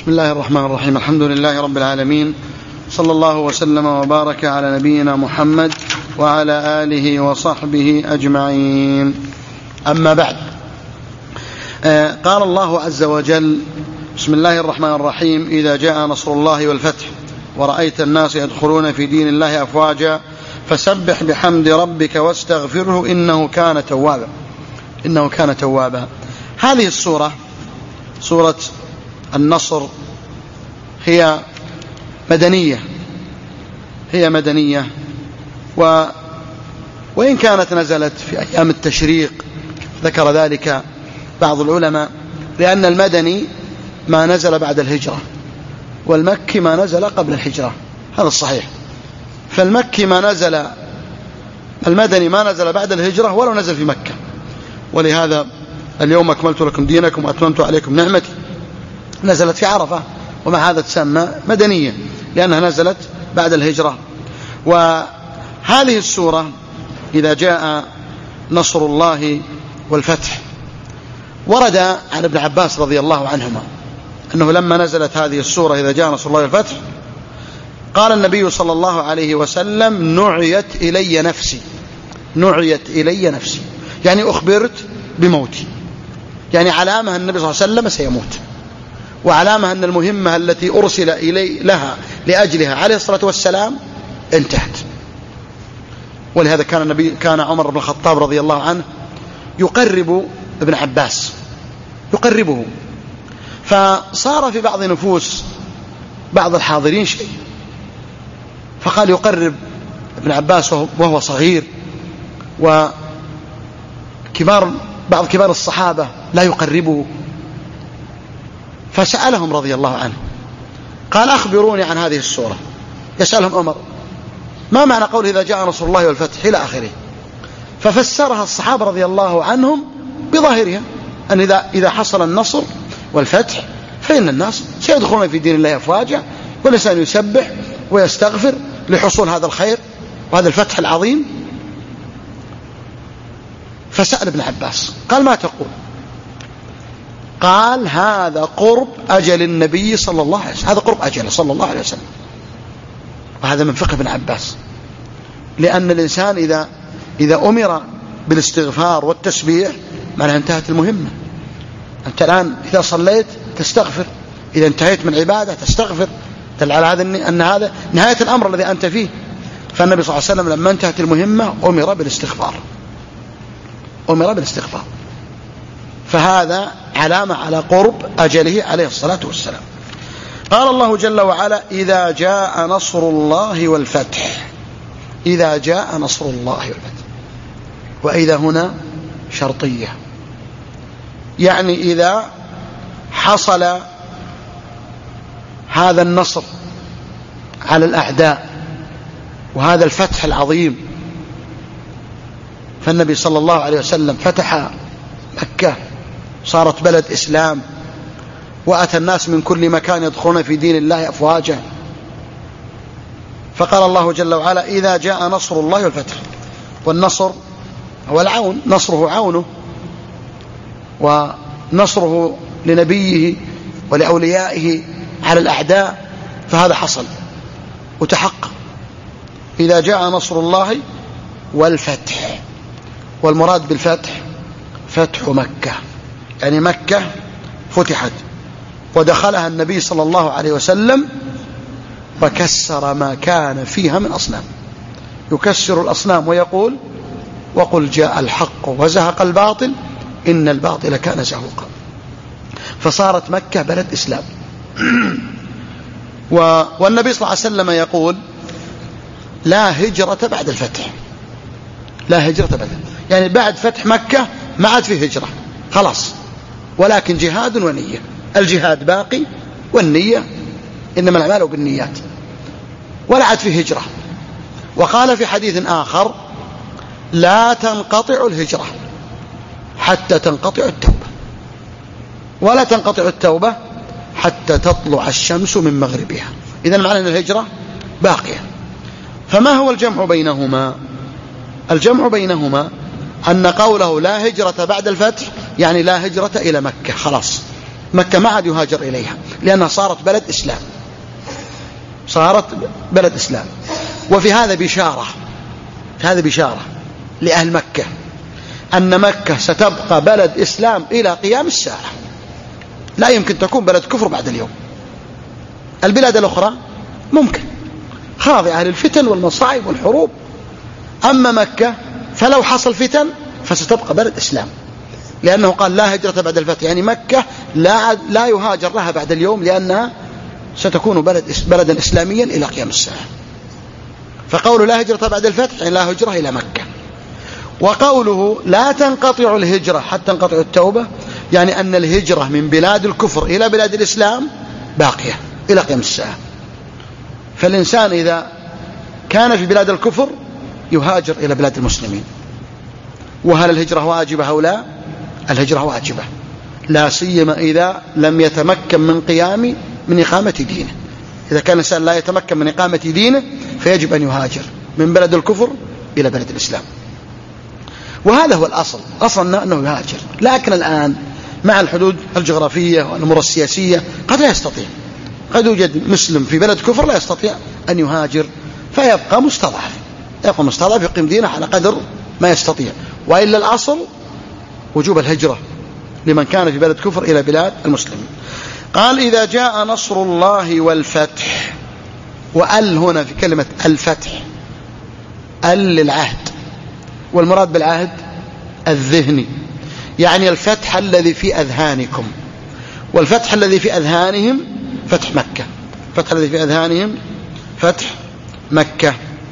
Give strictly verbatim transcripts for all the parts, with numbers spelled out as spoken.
بسم الله الرحمن الرحيم. الحمد لله رب العالمين، صلى الله وسلم وبارك على نبينا محمد وعلى آله وصحبه أجمعين. أما بعد، آه قال الله عز وجل: بسم الله الرحمن الرحيم: إذا جاء نصر الله والفتح ورأيت الناس يدخلون في دين الله أفواجا فسبح بحمد ربك واستغفره إنه كان توابا إنه كان توابا. هذه السورة سورة النصر هي مدنية هي مدنية و وإن كانت نزلت في أيام التشريق، ذكر ذلك بعض العلماء، لأن المدني ما نزل بعد الهجرة والمكي ما نزل قبل الهجرة، هذا الصحيح. فالمكي ما نزل المدني ما نزل بعد الهجرة ولو نزل في مكة، ولهذا اليوم أكملت لكم دينكم وأتممت عليكم نعمتي نزلت في عرفة، ومع هذا تسمى مدنية لأنها نزلت بعد الهجرة. وهذه السورة إذا جاء نصر الله والفتح، ورد عن ابن عباس رضي الله عنهما أنه لما نزلت هذه السورة إذا جاء نصر الله والفتح قال النبي صلى الله عليه وسلم: نعيت إلي نفسي نعيت إلي نفسي يعني أخبرت بموتي، يعني علامة النبي صلى الله عليه وسلم سيموت، وعلامة أن المهمة التي أرسل إلي لها لأجلها عليه الصلاة والسلام انتهت. ولهذا كان النبي كان عمر بن الخطاب رضي الله عنه يقرب ابن عباس يقربه، فصار في بعض نفوس بعض الحاضرين شيء، فقال يقرب ابن عباس وهو صغير، وكبار بعض كبار الصحابة لا يقربه، فسألهم رضي الله عنه قال: أخبروني عن هذه السورة. يسألهم عمر: ما معنى قوله إذا جاء نصر الله والفتح إلى آخره؟ ففسرها الصحابة رضي الله عنهم بظاهرها، أن إذا إذا حصل النصر والفتح فإن الناس سيدخلون في دين الله أفواجا، والإنسان يسبح ويستغفر لحصول هذا الخير وهذا الفتح العظيم. فسأل ابن عباس قال: ما تقول؟ قال: هذا قرب أجل النبي صلى الله عليه وسلم، هذا قرب أجله صلى الله عليه وسلم. وهذا من فقه ابن عباس، لأن الإنسان إذا إذا أمر بالاستغفار والتسبيح معناها انتهت المهمة. أنت الآن إذا صليت تستغفر، إذا انتهيت من عبادة تستغفر، دل على هذا أن هذا نهاية الأمر الذي أنت فيه. فالنبي صلى الله عليه وسلم لما انتهت المهمة أمر بالاستغفار أمر بالاستغفار فهذا علامة على قرب أجله عليه الصلاة والسلام. قال الله جل وعلا: إذا جاء نصر الله والفتح إذا جاء نصر الله والفتح. وإذا هنا شرطية، يعني إذا حصل هذا النصر على الأعداء وهذا الفتح العظيم. فالنبي صلى الله عليه وسلم فتح مكة، صارت بلد إسلام، وأتى الناس من كل مكان يدخلون في دين الله أفواجا. فقال الله جل وعلا: إذا جاء نصر الله والفتح. والنصر هو العون، نصره عونه، ونصره لنبيه ولأوليائه على الأعداء، فهذا حصل وتحقق. إذا جاء نصر الله والفتح، والمراد بالفتح فتح مكة، يعني مكة فتحت ودخلها النبي صلى الله عليه وسلم وكسر ما كان فيها من أصنام، يكسر الأصنام ويقول: وقل جاء الحق وزهق الباطل إن الباطل كان زهوقا. فصارت مكة بلد إسلام. والنبي صلى الله عليه وسلم يقول: لا هجرة بعد الفتح لا هجرة بعد، يعني بعد فتح مكة ما عاد فيه هجرة خلاص، ولكن جهاد ونية. الجهاد باقي والنية إنما الأعمال بالنيات، ولا عاد فيه هجرة. وقال في حديث آخر: لا تنقطع الهجرة حتى تنقطع التوبة، ولا تنقطع التوبة حتى تطلع الشمس من مغربها. إذن معنى أن الهجرة باقية. فما هو الجمع بينهما؟ الجمع بينهما أن قوله لا هجرة بعد الفتح يعني لا هجرة إلى مكة، خلاص مكة ما عاد يهاجر إليها، لأنها صارت بلد إسلام، صارت بلد إسلام. وفي هذا بشارة، في هذا بشارة لأهل مكة أن مكة ستبقى بلد إسلام إلى قيام الساعة، لا يمكن تكون بلد كفر بعد اليوم. البلاد الأخرى ممكن خاضعة للفتن والمصائب والحروب، أما مكة فلو حصل فتن فستبقى بلد إسلام، لأنه قال لا هجرة بعد الفتح، يعني مكة لا لا يهاجر لها بعد اليوم، لأنها ستكون بلد بلدا إسلاميا إلى قيام الساعة. فقوله لا هجرة بعد الفتح يعني لا هجرة إلى مكة. وقوله لا تنقطع الهجرة حتى تنقطع التوبة، يعني أن الهجرة من بلاد الكفر إلى بلاد الإسلام باقية إلى قيام الساعة. فالإنسان إذا كان في بلاد الكفر يهاجر إلى بلاد المسلمين. وهل الهجرة واجبة أو لا؟ الهجرة واجبة، لا سيما إذا لم يتمكن من قيام من إقامة دينه. إذا كان الإنسان لا يتمكن من إقامة دينه فيجب أن يهاجر من بلد الكفر إلى بلد الإسلام. وهذا هو الأصل، أصلنا أنه يهاجر. لكن الآن مع الحدود الجغرافية والأمور السياسية قد لا يستطيع، قد يوجد مسلم في بلد كفر لا يستطيع أن يهاجر فيبقى مستضعف، يبقى مستضعف يقيم دينه على قدر ما يستطيع. وإلا الأصل وجوب الهجرة لمن كان في بلد كفر إلى بلاد المسلمين. قال إذا جاء نصر الله والفتح، وأل هنا في كلمة الفتح أل للعهد، والمراد بالعهد الذهني، يعني الفتح الذي في أذهانكم، والفتح الذي في أذهانهم فتح مكة، الفتح الذي في أذهانهم فتح مكة.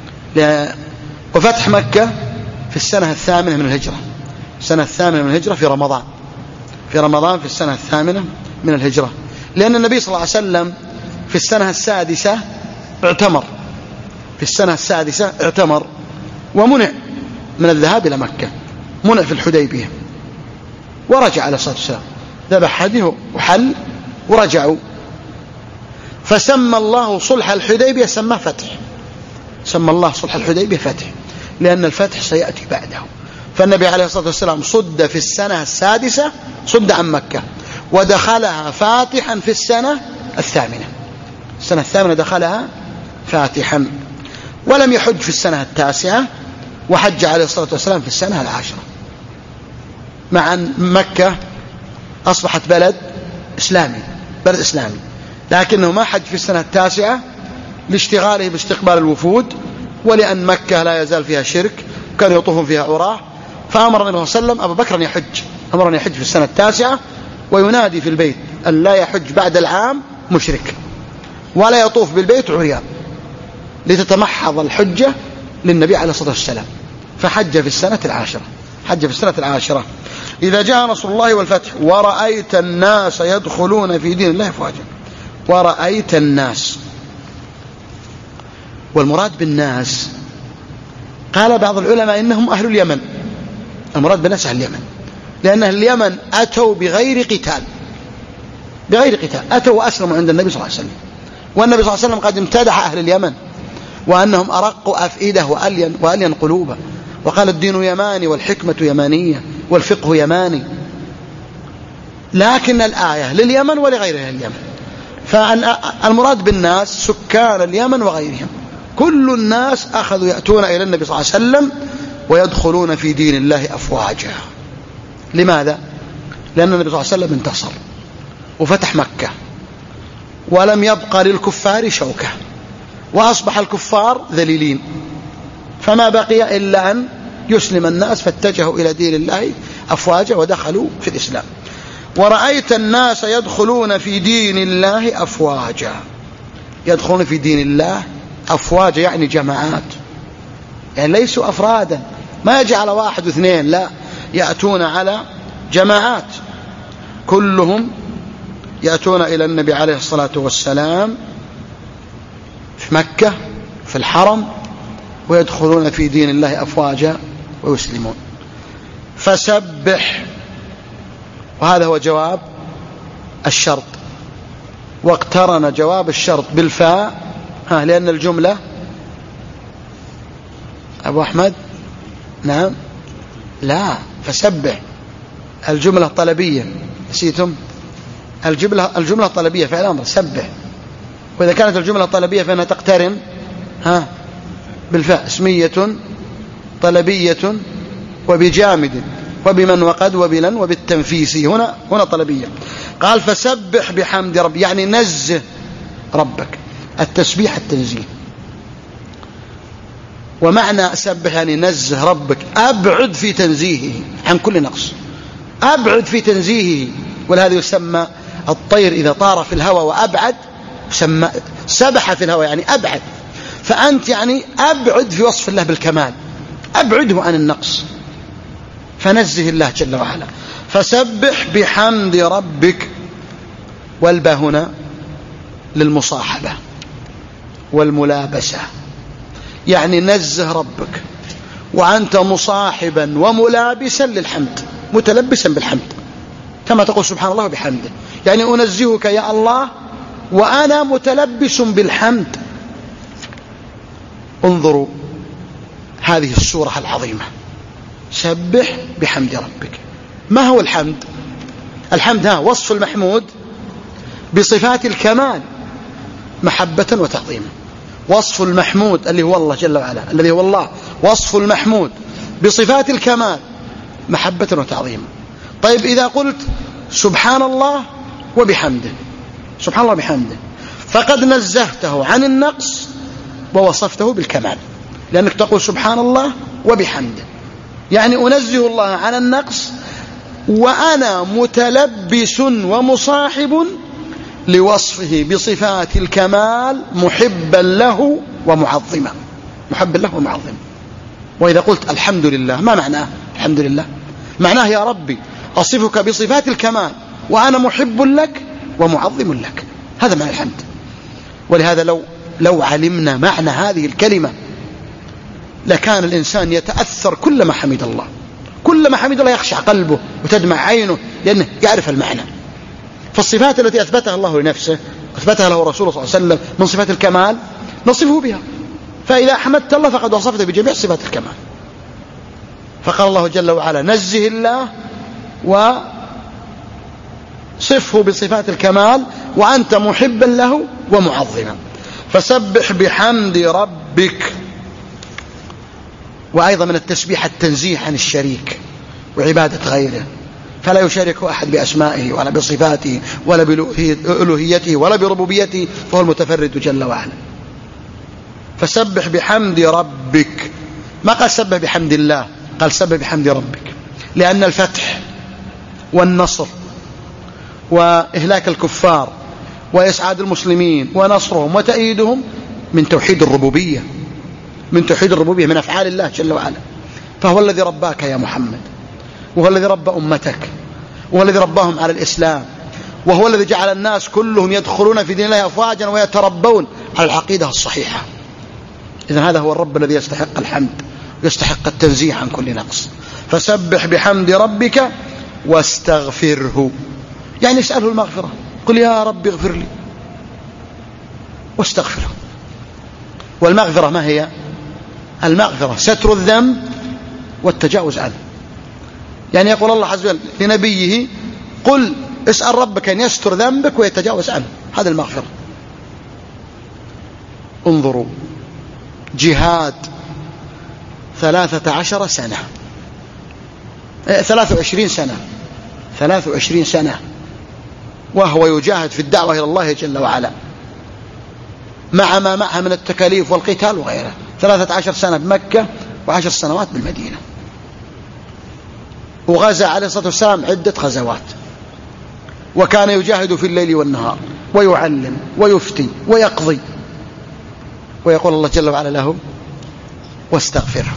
وفتح مكة في السنة الثامنة من الهجرة، السنة الثامنة من الهجرة في رمضان، في رمضان في السنة الثامنة من الهجرة، لأن النبي صلى الله عليه وسلم في السنة السادسة اعتمر، في السنة السادسة اعتمر ومنع من الذهاب إلى مكة، منع في الحديبية، ورجع على الصلاة والسلام، ذبح هديه وحل ورجعوا. فسمى الله صلح الحديبية سماه فتح، سمى الله صلح الحديبية فتح، لأن الفتح سيأتي بعده. فالنبي عليه الصلاة والسلام صد في السنة السادسة، صد عن مكة، ودخلها فاتحا في السنة الثامنة، السنة الثامنة دخلها فاتحا، ولم يحج في السنة التاسعة، وحج عليه الصلاة والسلام في السنة العاشرة، مع أن مكة أصبحت بلد إسلامي، بلد إسلامي، لكنه ما حج في السنة التاسعة لاشتغاله باستقبال الوفود، ولأن مكة لا يزال فيها شرك كان يطوفون فيها عراه. فأمر النبي صلى الله عليه وسلم أبو بكر أن يحج، أمر أن يحج في السنة التاسعة، وينادي في البيت أن لا يحج بعد العام مشرك، ولا يطوف بالبيت عريان، لتتمحض الحجة للنبي عليه الصلاة والسلام. فحج في السنة العاشرة، حج في السنة العاشرة. إذا جاء نصر الله والفتح ورأيت الناس يدخلون في دين الله أفواجا، ورأيت الناس، والمراد بالناس قال بعض العلماء إنهم أهل اليمن، المراد بالناس أهل اليمن، لأن أهل اليمن أتوا بغير قتال، بغير قتال أتوا وأسلموا عند النبي صلى الله عليه وسلم، والنبي صلى الله عليه وسلم قد امتدح أهل اليمن وأنهم أرق أفئدة وألين, وألين قلوبا، وقال الدين يماني والحكمة يمانية والفقه يماني. لكن الآية لليمن ولغيرها اليمن، فالمراد بالناس سكان اليمن وغيرهم، كل الناس أخذوا يأتون إلى النبي صلى الله عليه وسلم ويدخلون في دين الله أفواجا. لماذا؟ لأن النبي صلى الله عليه وسلم انتصر وفتح مكة، ولم يبقى للكفار شوكة، وأصبح الكفار ذليلين، فما بقي إلا أن يسلم الناس، فاتجهوا إلى دين الله أفواجا ودخلوا في الإسلام. ورأيت الناس يدخلون في دين الله أفواجا، يدخلون في دين الله أفواجا يعني جماعات، يعني ليسوا أفرادا، ما يجي على واحد واثنين، لا، يأتون على جماعات، كلهم يأتون إلى النبي عليه الصلاة والسلام في مكة في الحرم، ويدخلون في دين الله أفواجا ويسلمون. فسبح، وهذا هو جواب الشرط، واقترن جواب الشرط بالفاء، ها، لأن الجملة أبو أحمد نعم لا، فسبح الجملة طلبية، نسيتم؟ الجملة الجملة الطلبية فعل أمر سبح، وإذا كانت الجملة طلبية فإنها تقترن ها بالفاء، اسمية طلبية وبجامد وبمن وقد وبلن وبالتنفيس، هنا هنا طلبية. قال فسبح بحمد رب، يعني نزه ربك، التسبيح التنزيه. ومعنى سبح يعني نزه ربك، أبعد في تنزيهه عن كل نقص، أبعد في تنزيهه. ولهذا يسمى الطير إذا طار في الهواء وأبعد سمى سبح في الهواء، يعني أبعد. فأنت يعني أبعد في وصف الله بالكمال، أبعده عن النقص، فنزه الله جل وعلا. فسبح بحمد ربك، والباء هنا للمصاحبة والملابسة، يعني نزه ربك وأنت مصاحبا وملابسا للحمد، متلبسا بالحمد، كما تقول سبحان الله وبحمده، يعني أنزهك يا الله وأنا متلبس بالحمد. انظروا هذه السورة العظيمة، سبح بحمد ربك. ما هو الحمد؟ الحمد ها وصف المحمود بصفات الكمال محبة وتعظيما. وصف المحمود اللي هو الله جل وعلا، الذي هو الله، وصف المحمود بصفات الكمال محبة وتعظيما. طيب إذا قلت سبحان الله وبحمده، سبحان الله وبحمده، فقد نزهته عن النقص ووصفته بالكمال، لأنك تقول سبحان الله وبحمده، يعني أنزه الله عن النقص وأنا متلبس ومصاحب لوصفه بصفات الكمال، محبا له ومعظما، محبا له ومعظما. وإذا قلت الحمد لله، ما معناه الحمد لله؟ معناه يا ربي أصفك بصفات الكمال وأنا محب لك ومعظم لك، هذا معنى الحمد. ولهذا لو لو علمنا معنى هذه الكلمة لكان الإنسان يتأثر كلما حمد الله، كلما حمد الله يخشع قلبه وتدمع عينه، لأنه يعرف المعنى. فالصفات التي أثبتها الله لنفسه أثبتها له رسوله صلى الله عليه وسلم من صفات الكمال نصفه بها، فإذا حمدت الله فقد وصفته بجميع صفات الكمال. فقال الله جل وعلا نزه الله وصفه بصفات الكمال وأنت محبا له ومعظما. فسبح بحمد ربك. وأيضا من التسبيح التنزيه عن الشريك وعبادة غيره، فلا يشارك أحد بأسمائه ولا بصفاته ولا بألوهيته ولا بربوبيته، فهو المتفرد جل وعلا. فسبح بحمد ربك، ما قال سبح بحمد الله، قال سبح بحمد ربك، لأن الفتح والنصر وإهلاك الكفار وإسعاد المسلمين ونصرهم وتأييدهم من توحيد الربوبية، من توحيد الربوبية، من أفعال الله جل وعلا. فهو الذي رباك يا محمد، وهو الذي ربى أمتك، وهو الذي رباهم على الإسلام، وهو الذي جعل الناس كلهم يدخلون في دين الله أفواجا ويتربون على العقيدة الصحيحة. إذن هذا هو الرب الذي يستحق الحمد ويستحق التنزيه عن كل نقص. فسبح بحمد ربك واستغفره، يعني اسأله المغفرة، قل يا رب اغفر لي واستغفره. والمغفرة ما هي؟ المغفرة ستر الذنب والتجاوز عنه. يعني يقول الله عز وجل لنبيه قل اسأل ربك أن يستر ذنبك ويتجاوز عنه، هذا المغفرة. انظروا جهاد ثلاثة عشر سنة، ثلاث وعشرين سنة، ثلاث وعشرين سنة وهو يجاهد في الدعوة إلى الله جل وعلا مع ما معها من التكاليف والقتال وغيره. ثلاثة عشر سنة بمكة وعشر سنوات بالمدينة، وغزا عليه الصلاة والسلام عدة غزوات، وكان يجاهد في الليل والنهار ويعلم ويفتي ويقضي. ويقول الله جل وعلا له واستغفره.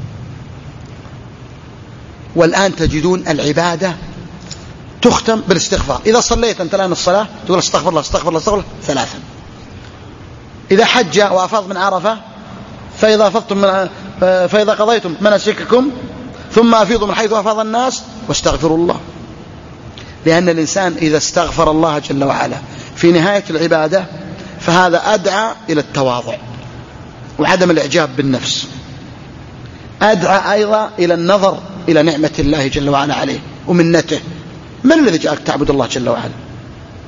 والآن تجدون العبادة تختم بالاستغفار. إذا صليت أنت الآن الصلاة تقول استغفر الله استغفر الله استغفر الله ثلاثا. إذا حج وأفاض من عرفة فإذا أفضتم من فإذا قضيتم مناسككم ثم أفيضوا من حيث أفاض الناس واستغفروا الله. لأن الإنسان إذا استغفر الله جل وعلا في نهاية العبادة فهذا أدعى إلى التواضع وعدم الإعجاب بالنفس، أدعى أيضا إلى النظر إلى نعمة الله جل وعلا عليه ومنته. من الذي جعلك تعبد الله جل وعلا؟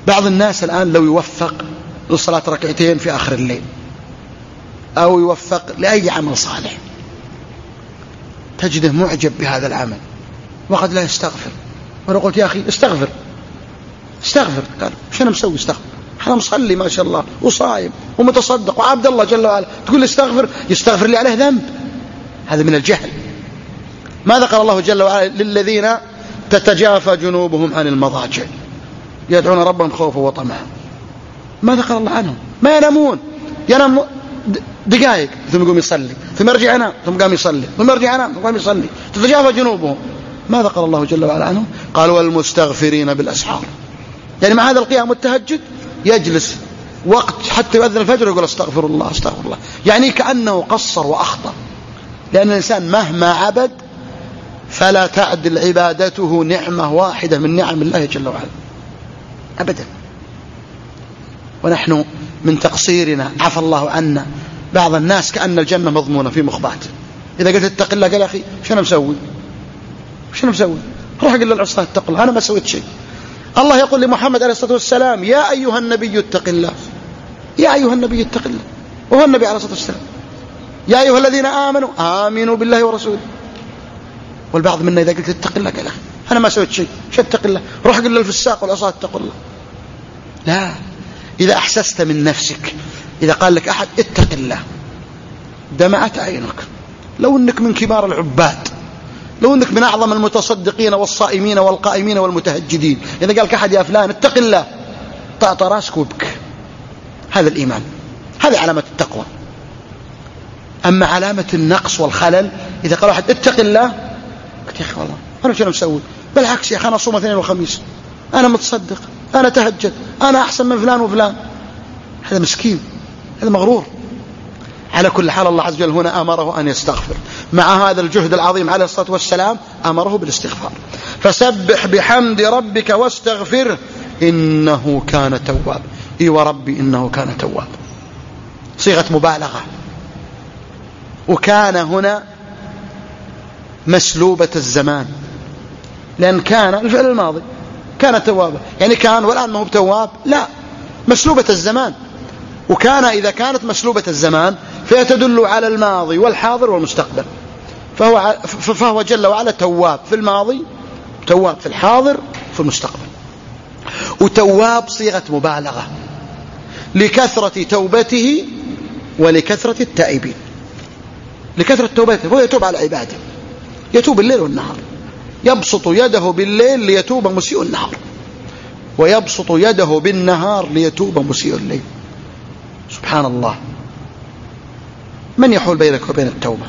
بعض الناس الآن لو يوفق لصلاة ركعتين في آخر الليل أو يوفق لأي عمل صالح تجده معجب بهذا العمل وقد لا يستغفر. وأنا قلت يا أخي استغفر استغفر. قال شو أنا مسوي استغفر؟ أنا مصلي ما شاء الله وصايم ومتصدق وعبد الله جل وعلا، تقول لي استغفر؟ يستغفر لي عليه ذنب. هذا من الجهل. ماذا قال الله جل وعلا للذين تتجافى جنوبهم عن المضاجع يدعون ربهم خوفا وطمعا؟ ماذا قال الله عنهم؟ ما ينامون، ينام دقائق ثم يقوم يصلي، ثم يرجع ينام ثم قام يصلي، ثم يرجع ينام ثم قام يصلي، تتجافى جنوبهم. ماذا قال الله جل وعلا عنهم؟ قال والمستغفرين بالأسحار. يعني مع هذا القيام والتهجد يجلس وقت حتى يؤذن الفجر يقول استغفر الله استغفر الله، يعني كأنه قصر وأخطأ. لأن الإنسان مهما عبد فلا تعدل عبادته نعمة واحدة من نعم الله جل وعلا أبدا. ونحن من تقصيرنا عفى الله عنا بعض الناس كأن الجنة مضمونة في مخباته. إذا قلت اتق الله قال أخي شو أنا مسوي شو أنا مسوي روح قل للعصاة اتق الله أنا ما سويت شيء. الله يقول لمحمد عليه الصلاة والسلام يا أيها النبي اتق الله، يا أيها النبي اتق الله، وهو النبي عليه الصلاة والسلام. يا أيها الذين آمنوا آمنوا بالله ورسوله. والبعض منا إذا قلت اتق الله قال أنا ما سويت شيء شو اتق الله روح قل للفساق والعصاة اتقوا الله. لا، إذا أحسست من نفسك إذا قال لك أحد اتق الله دمعت عينك، لو أنك من كبار العباد، لو أنك من أعظم المتصدقين والصائمين والقائمين والمتهجدين، إذا قال لك أحد يا فلان اتق الله طأط راسك وابك. هذا الإيمان، هذه علامة التقوى. أما علامة النقص والخلل إذا قال واحد اتق الله قلت يا أخي والله أنا شو أنا مسوي؟ بالعكس يا أخي أنا أصوم اثنين وخميس، أنا متصدق، أنا تهجد، أنا أحسن من فلان وفلان. هذا مسكين، هذا مغرور. على كل حال الله عز وجل هنا أمره أن يستغفر. مع هذا الجهد العظيم عليه الصلاة والسلام أمره بالاستغفار. فسبح بحمد ربك واستغفره إنه كان تواب. إي وربي إنه كان تواب، صيغة مبالغة. وكان هنا مسلوبة الزمان، لأن كان الفعل الماضي كان توابا، يعني كان والآن ما هو تواب، لا، مسلوبة الزمان. وكان إذا كانت مسلوبة الزمان فيتدل على الماضي والحاضر والمستقبل، فهو, فهو جل وعلا تواب في الماضي، تواب في الحاضر، في المستقبل. وتواب صيغة مبالغة لكثرة توبته ولكثرة التائبين. لكثرة توبته، هو يتوب على عباده، يتوب الليل والنهار، يبسط يده بالليل ليتوب مسيء النهار، ويبسط يده بالنهار ليتوب مسيء الليل. سبحان الله، من يحول بينك وبين التوبة؟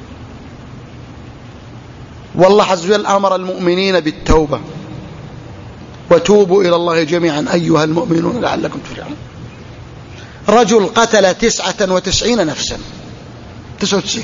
والله عز وجل أمر المؤمنين بالتوبة، وتوبوا إلى الله جميعا أيها المؤمنون لعلكم تفلحون. رجل قتل تسعة وتسعين نفسا، تسعة وتسعين،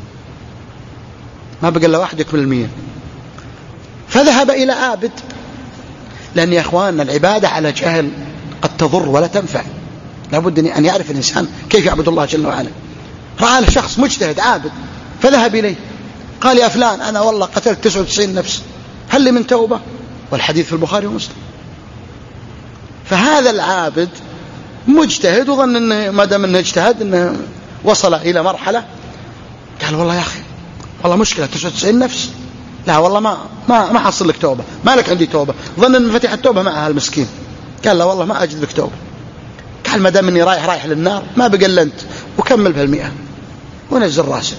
ما بقى إلا واحد يكمل المية، فذهب إلى عابد. لأن يا أخواننا العبادة على جهل قد تضر ولا تنفع، لابد أن يعرف الإنسان كيف يعبد الله جل وعلا. رأى شخص مجتهد عابد فذهب إليه قال يا فلان أنا والله قتلت تسعة وتسعين نفس، هل لي من توبة؟ والحديث في البخاري ومسلم. فهذا العابد مجتهد وظن أنه ما دام أنه اجتهد أنه وصل إلى مرحلة، قال والله يا أخي والله مشكلة تسعة وتسعين نفس، لا والله ما ما ما حصل لك توبة، ما لك عندي توبة. ظن أن مفاتيح التوبة معها المسكين، قال لا والله ما أجد لك توبة. قال ما دام أني رايح رايح للنار ما بقى إلا أنت، وكمل بهالمئة ونزل راسه.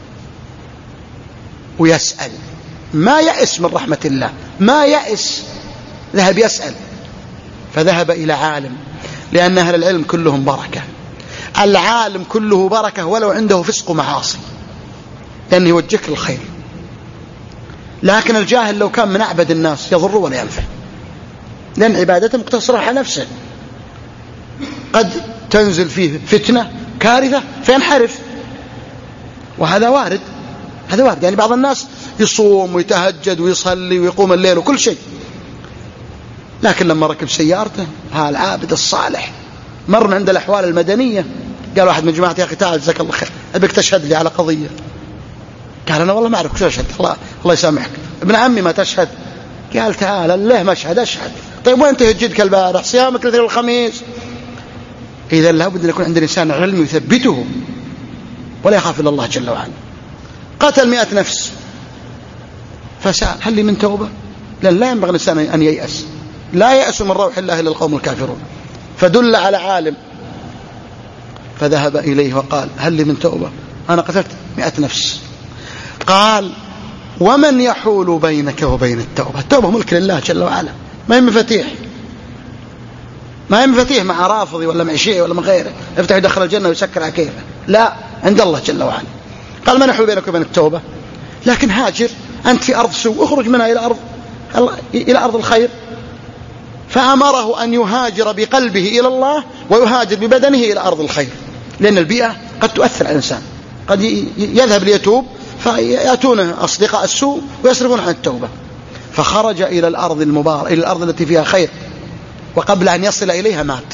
ويسأل، ما يأس من رحمة الله، ما يأس، ذهب يسأل. فذهب إلى عالم، لأن أهل العلم كلهم بركة، العالم كله بركة ولو عنده فسق ومعاصي، لأنه يوجهك للخير. لكن الجاهل لو كان من أعبد الناس يضر ولا ينفع، لأن عبادته مقتصرة على نفسه، قد تنزل فيه فتنة كارثة فينحرف، وهذا وارد، هذا وارد. يعني بعض الناس يصوم ويتهجد ويصلي ويقوم الليل وكل شيء، لكن لما ركب سيارته ها العابد الصالح مر من عند الأحوال المدنية، قال واحد من جماعة يا أخي تعال جزاك الله خير أبيك تشهد لي على قضية. قال أنا والله ما أعرف شو أشهد، الله الله يسامحك ابن عمي ما تشهد. قال تعال ليه ما أشهد؟ أشهد. طيب وين تهجدك البارح؟ صيامك الاثنين والخميس؟ إذا لابد أن يكون عند الإنسان علم يثبته ولا يخاف إلا الله جل وعلا. قتل مئة نفس فسأل هل لي من توبة؟ لأن لا ينبغي الإنسان أن ييأس، لا يأس من روح الله إلا القوم الكافرون. فدل على عالم فذهب إليه وقال هل لي من توبة؟ أنا قتلت مئة نفس. قال ومن يحول بينك وبين التوبة؟ التوبة ملك لله جل وعلا، ما هي مفاتيح، ما هي مفاتيح مع رافضي ولا مع شيعي ولا من غيره يفتح يدخل الجنة ويسكر على كيفه، لا، عند الله جل وعلا. قال من يحول بينك وبين التوبة؟ لكن هاجر، أنت في أرض سوء، اخرج منها إلى أرض إلى أرض الخير. فأمره أن يهاجر بقلبه إلى الله ويهاجر ببدنه إلى أرض الخير، لأن البيئة قد تؤثر على الإنسان، قد يذهب ليتوب فيأتونه أصدقاء السوء ويصرفون عن التوبة. فخرج إلى الأرض المباركة، إلى الأرض التي فيها خير، وقبل أن يصل إليها مات.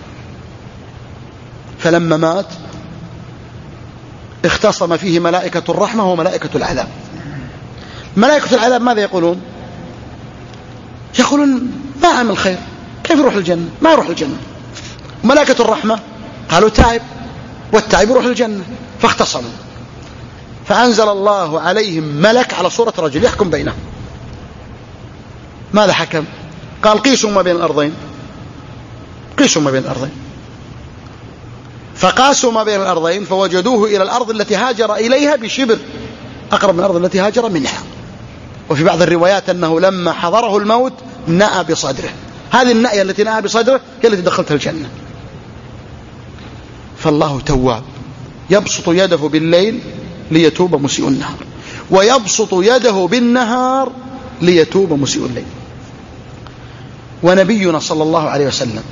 فلما مات اختصم فيه ملائكة الرحمة وملائكة العذاب. ملائكة العذاب ماذا يقولون؟ يقولون ما عمل خير، كيف يروح الجنة؟ ما يروح الجنة. ملائكة الرحمة قالوا تائب، والتائب يروح الجنة. فاختصموا، فأنزل الله عليهم ملك على صورة رجل يحكم بينهم. ماذا حكم؟ قال قيسوا ما بين الأرضين، قيسوا ما بين الأرضين. فقاسوا ما بين الأرضين فوجدوه إلى الأرض التي هاجر إليها بشبر، أقرب من الأرض التي هاجر منها. وفي بعض الروايات أنه لما حضره الموت نأى بصدره، هذه النأية التي نأى بصدره هي التي دخلت الجنة. فالله تواب، يبسط يده بالليل ليتوب مسيء النهار، ويبسط يده بالنهار ليتوب مسيء الليل. ونبينا صلى الله عليه وسلم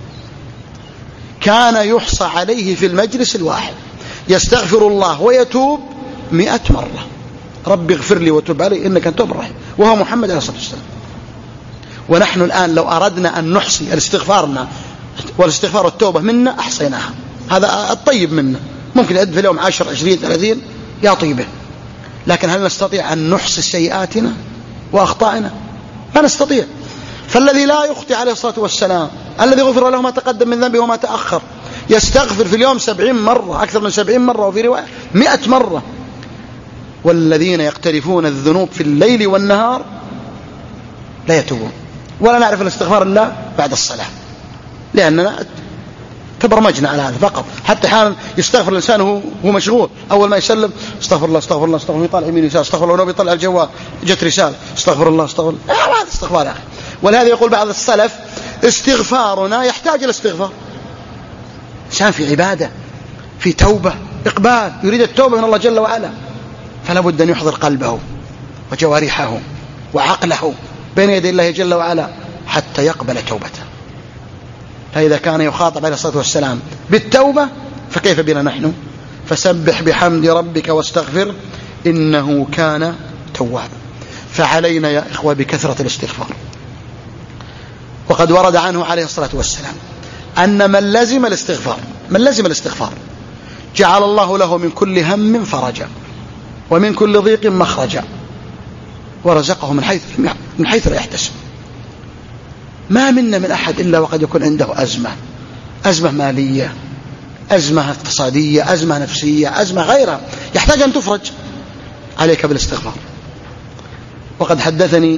كان يحصى عليه في المجلس الواحد يستغفر الله ويتوب مئة مرة، رب اغفر لي وتوب علي إنك أنت التواب الرحيم، وهو محمد عليه الصلاة والسلام. ونحن الآن لو أردنا أن نحصي الاستغفارنا والاستغفار والتوبة منا أحصيناها، هذا الطيب منا، ممكن يؤدي في اليوم عشر عشرين ثلاثين يا طيبه. لكن هل نستطيع أن نحصي سيئاتنا وأخطائنا؟ ما نستطيع. فالذي لا يخطئ عليه الصلاة والسلام، الذي غفر له ما تقدم من ذنبه وما تأخر، يستغفر في اليوم سبعين مرة، أكثر من سبعين مرة، وفي رواية مئة مرة. والذين يقترفون الذنوب في الليل والنهار لا يتوبون، ولا نعرف الاستغفار إلا بعد الصلاة، لأننا تبرمجنا على هذا فقط. حتى حالا يستغفر الإنسان وهو مشغول، أول ما يسلم استغفر الله استغفر الله استغفر الله، يطالع يمين يسار استغفر الله، ونوب يطلع الجوال جت رسالة استغفر الله استغفر الله، آه هذا استغفار يا أخي. ولهذا يقول بعض السلف استغفارنا يحتاج إلى استغفار. إنسان في عبادة، في توبة، إقبال، يريد التوبة من الله جل وعلا، فلا بد أن يحضر قلبه وجوارحه وعقله بين يدي الله جل وعلا حتى يقبل توبته. فإذا كان يخاطب عليه الصلاة والسلام بالتوبة فكيف بنا نحن؟ فسبح بحمد ربك واستغفر إنه كان توابا. فعلينا يا إخوة بكثرة الاستغفار. وقد ورد عنه عليه الصلاة والسلام أن من لزم الاستغفار من لزم الاستغفار جعل الله له من كل هم فرجا ومن كل ضيق مخرجا ورزقه من حيث من حيث لا يحتسب. ما منا من أحد إلا وقد يكون عنده أزمة، أزمة مالية، أزمة اقتصادية، أزمة نفسية، أزمة غيرها يحتاج أن تفرج. عليك بالاستغفار. وقد حدثني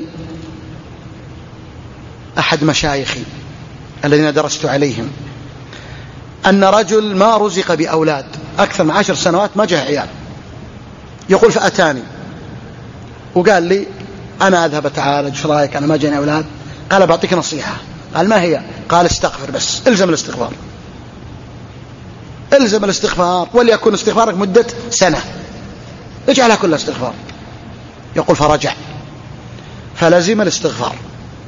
أحد مشايخي الذين درست عليهم أن رجل ما رزق بأولاد أكثر من عشر سنوات، ما جاء عيال. يقول فأتاني وقال لي أنا أذهب أتعالج، ايش رأيك؟ أنا ما جاني أولاد. قال بعطيك نصيحة. قال ما هي؟ قال استغفر، بس الزم الاستغفار، الزم الاستغفار، وليكن استغفارك مدة سنة، اجعلها كلها استغفار. يقول فرجع فلزم الاستغفار.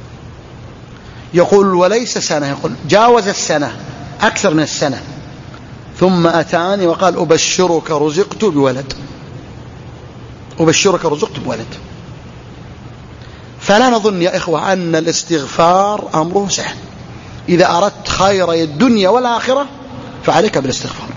يقول وليس سنة، يقول جاوز السنة، أكثر من السنة، ثم أتاني وقال أبشرك رزقت بولد، أبشرك رزقت بولد. فلا نظن يا إخوة أن الاستغفار أمره سهل. إذا أردت خير الدنيا والآخرة فعليك بالاستغفار.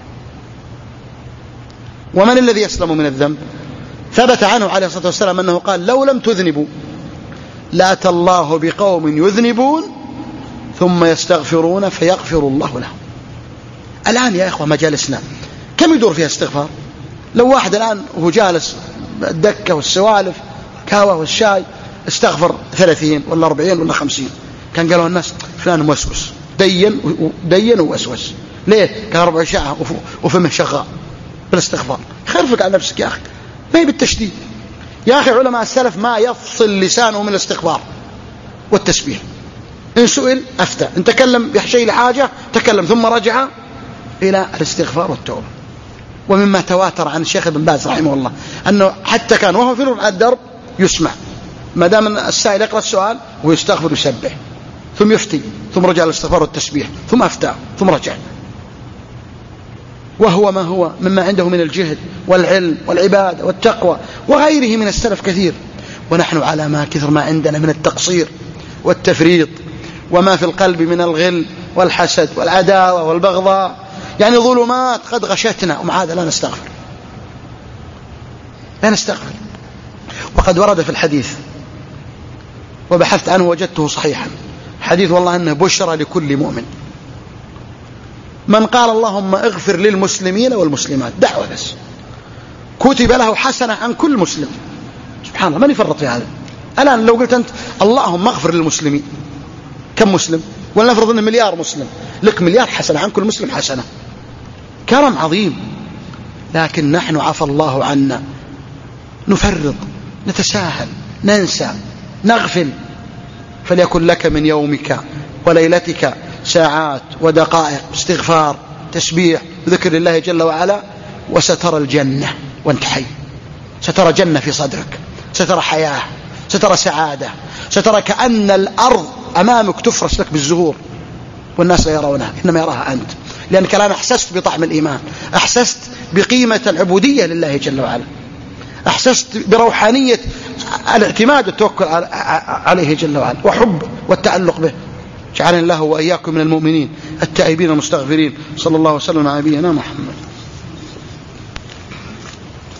ومن الذي يسلم من الذنب؟ ثبت عنه عليه الصلاة والسلام أنه قال لو لم تذنبوا لأتى الله بقوم يذنبون ثم يستغفرون فيغفر الله لهم. الآن يا إخوة مجالسنا كم يدور فيها استغفار؟ لو واحد الآن وهو جالس الدكة والسوالف كاوة والشاي استغفر ثلاثين ولا أربعين ولا خمسين، كان قالوا الناس فلان موسوس دين دين ووسوس. ليه؟ كان ربع ساعة وفمه شغال بالاستغفار. خرفك على نفسك يا أخي، ما هي بالتشديد يا أخي. علماء السلف ما يفصل لسانه من الاستغفار والتسبيح. إن سئل أفتى، إن تكلم بشيء لحاجة تكلم ثم رجع إلى الاستغفار والتوبة. ومما تواتر عن الشيخ ابن باز رحمه الله أنه حتى كان وهو في الدرب يسمع ما دام السائل يقرأ السؤال ويستغفر ويسبح ثم يفتي ثم رجع الاستغفار والتسبيح ثم أفتى ثم رجع، وهو ما هو مما عنده من الجهد والعلم والعبادة والتقوى وغيره من السلف كثير. ونحن على ما كثر ما عندنا من التقصير والتفريط وما في القلب من الغل والحسد والعداوة والبغضاء، يعني ظلمات قد غشتنا ومعاذ لا نستغفر لا نستغفر. وقد ورد في الحديث وبحثت عنه وجدته صحيحا، حديث والله أنه بشرى لكل مؤمن، من قال اللهم اغفر للمسلمين والمسلمات دعوة بس كتب له حسنة عن كل مسلم. سبحان الله، من يفرط في هذا؟ الآن لو قلت أنت اللهم اغفر للمسلمين، كم مسلم؟ ولنفرض أنه مليار مسلم، لك مليار حسنة عن كل مسلم حسنة، كرم عظيم. لكن نحن عفى الله عنا، نفرط نتساهل ننسى نغفل. فليكن لك من يومك وليلتك ساعات ودقائق استغفار تسبيح ذكر الله جل وعلا، وسترى الجنة وانت حي. سترى جنة في صدرك، سترى حياة، سترى سعادة، سترى كأن الأرض أمامك تفرش لك بالزهور والناس لا يرونها إنما يراها أنت، لأنك الآن أحسست بطعم الإيمان، أحسست بقيمة العبودية لله جل وعلا، أحسست بروحانية الاعتماد والتوكل عليه جل وعلا وحب والتعلق به. جعلنا الله وإياكم من المؤمنين التائبين المستغفرين. صلى الله وسلم على نبينا محمد.